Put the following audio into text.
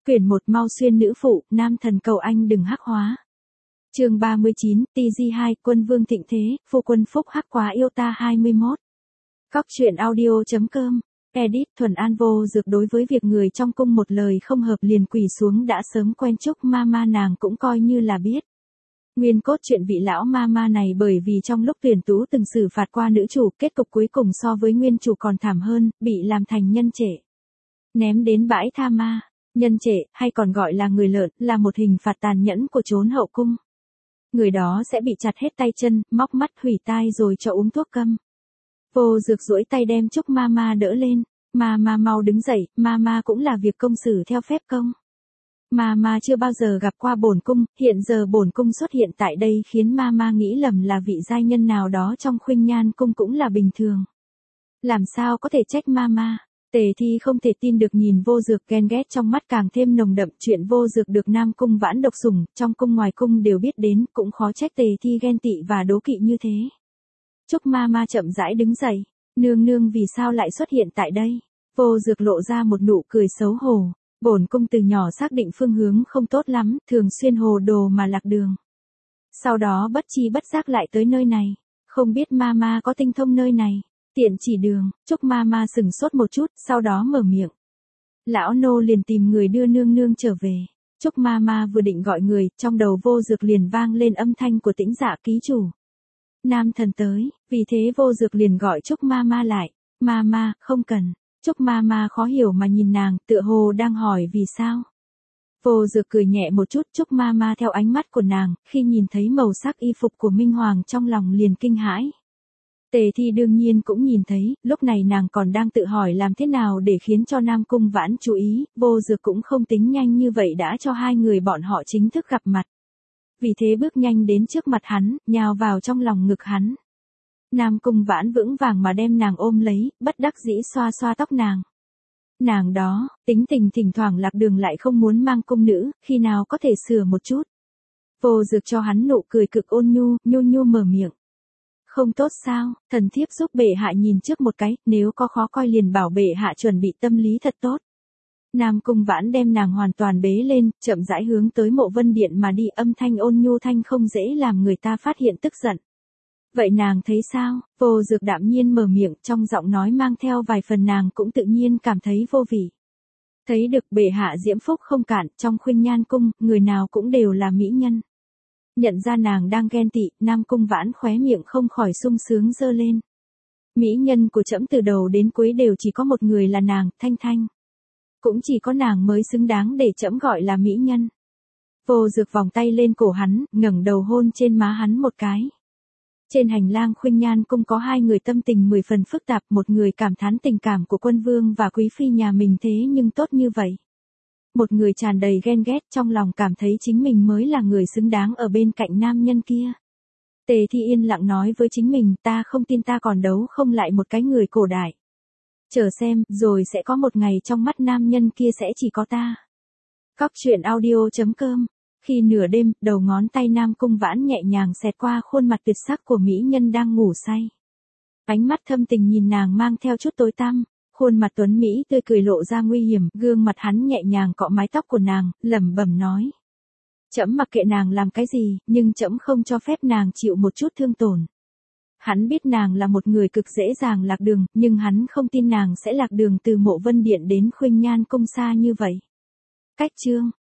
Quyển 1 Mau xuyên nữ phụ, nam thần cầu anh đừng hắc hóa. Chương 39, TG2, quân vương thịnh thế, phu quân phúc hắc quá yêu ta 21. Cóc truyện audio.com. Edit Thuần An vô dược đối với việc người trong cung một lời không hợp liền quỳ xuống đã sớm quen chúc mama nàng cũng coi như là biết. Nguyên cốt chuyện vị lão mama này bởi vì trong lúc tuyển tú từng xử phạt qua nữ chủ, kết cục cuối cùng so với nguyên chủ còn thảm hơn, bị làm thành nhân trệ. Ném đến bãi tha ma. Nhân trệ, hay còn gọi là người lợn, là một hình phạt tàn nhẫn của chốn hậu cung. Người đó sẽ bị chặt hết tay chân, móc mắt hủy tai rồi cho uống thuốc câm. Vô dược duỗi tay đem Trúc Mama đỡ lên. Mama mau đứng dậy, Mama cũng là việc công xử theo phép công. Mama chưa bao giờ gặp qua bổn cung, hiện giờ bổn cung xuất hiện tại đây khiến Mama nghĩ lầm là vị giai nhân nào đó trong Khuynh Nhan cung cũng là bình thường. Làm sao có thể trách Mama? Tề Thi không thể tin được nhìn vô dược, ghen ghét trong mắt càng thêm nồng đậm. Chuyện vô dược được Nam Cung Vãn độc sủng, trong cung ngoài cung đều biết đến, cũng khó trách Tề Thi ghen tị và đố kỵ như thế. Trúc Mama chậm rãi đứng dậy. Nương nương vì sao lại xuất hiện tại đây? Vô dược lộ ra một nụ cười xấu hổ. Bổn cung từ nhỏ xác định phương hướng không tốt lắm, thường xuyên hồ đồ mà lạc đường. Sau đó bất chi bất giác lại tới nơi này. Không biết Mama có tinh thông nơi này. Tiện chỉ đường. Trúc Mama sừng sốt một chút, sau đó mở miệng. Lão nô liền tìm người đưa nương nương trở về. Trúc Mama vừa định gọi người, trong đầu vô dược liền vang lên âm thanh của Tĩnh Dạ ký chủ. Nam thần tới, vì thế vô dược liền gọi Trúc Mama lại. Mama, không cần. Trúc Mama khó hiểu mà nhìn nàng, tựa hồ đang hỏi vì sao. Vô dược cười nhẹ một chút. Trúc Mama theo ánh mắt của nàng, khi nhìn thấy màu sắc y phục của Minh Hoàng trong lòng liền kinh hãi. Tề Thi đương nhiên cũng nhìn thấy, lúc này nàng còn đang tự hỏi làm thế nào để khiến cho Nam Cung Vãn chú ý, vô dược cũng không tính nhanh như vậy đã cho hai người bọn họ chính thức gặp mặt. Vì thế bước nhanh đến trước mặt hắn, nhào vào trong lòng ngực hắn. Nam Cung Vãn vững vàng mà đem nàng ôm lấy, bất đắc dĩ xoa xoa tóc nàng. Nàng đó, tính tình thỉnh thoảng lạc đường lại không muốn mang cung nữ, khi nào có thể sửa một chút. Vô dược cho hắn nụ cười cực ôn nhu, nhu mở miệng. Không tốt sao, thần thiếp giúp bệ hạ nhìn trước một cái, nếu có khó coi liền bảo bệ hạ chuẩn bị tâm lý thật tốt. Nam Cung Vãn đem nàng hoàn toàn bế lên, chậm rãi hướng tới Mộ Vân Điện mà đi, âm thanh ôn nhu thanh không dễ làm người ta phát hiện tức giận. Vậy nàng thấy sao? Vô dược đạm nhiên mở miệng, trong giọng nói mang theo vài phần nàng cũng tự nhiên cảm thấy vô vị. Thấy được bệ hạ diễm phúc không cạn, trong Khuynh Nhan cung, người nào cũng đều là mỹ nhân. Nhận ra nàng đang ghen tị, Nam Cung Vãn khóe miệng không khỏi sung sướng giơ lên. Mỹ nhân của trẫm từ đầu đến cuối đều chỉ có một người là nàng, Thanh Thanh. Cũng chỉ có nàng mới xứng đáng để trẫm gọi là mỹ nhân. Vô dược vòng tay lên cổ hắn, ngẩng đầu hôn trên má hắn một cái. Trên hành lang Khuynh Nhan cung có hai người tâm tình 10 phần phức tạp, một người cảm thán tình cảm của quân vương và quý phi nhà mình thế nhưng tốt như vậy. Một người tràn đầy ghen ghét, trong lòng cảm thấy chính mình mới là người xứng đáng ở bên cạnh nam nhân kia. Tề Thi yên lặng nói với chính mình, ta không tin ta còn đấu không lại một cái người cổ đại. Chờ xem, rồi sẽ có một ngày trong mắt nam nhân kia sẽ chỉ có ta. Cóc truyện audio.com. Khi nửa đêm, đầu ngón tay Nam Cung Vãn nhẹ nhàng xẹt qua khuôn mặt tuyệt sắc của mỹ nhân đang ngủ say. Ánh mắt thâm tình nhìn nàng mang theo chút tối tăm. Khuôn mặt tuấn Mỹ tươi cười lộ ra nguy hiểm, gương mặt hắn nhẹ nhàng cọ mái tóc của nàng, lẩm bẩm nói. Trẫm mặc kệ nàng làm cái gì, nhưng trẫm không cho phép nàng chịu một chút thương tổn. Hắn biết nàng là một người cực dễ dàng lạc đường, nhưng hắn không tin nàng sẽ lạc đường từ Mộ Vân Điện đến Khuynh Nhan cung xa như vậy. Cách chương.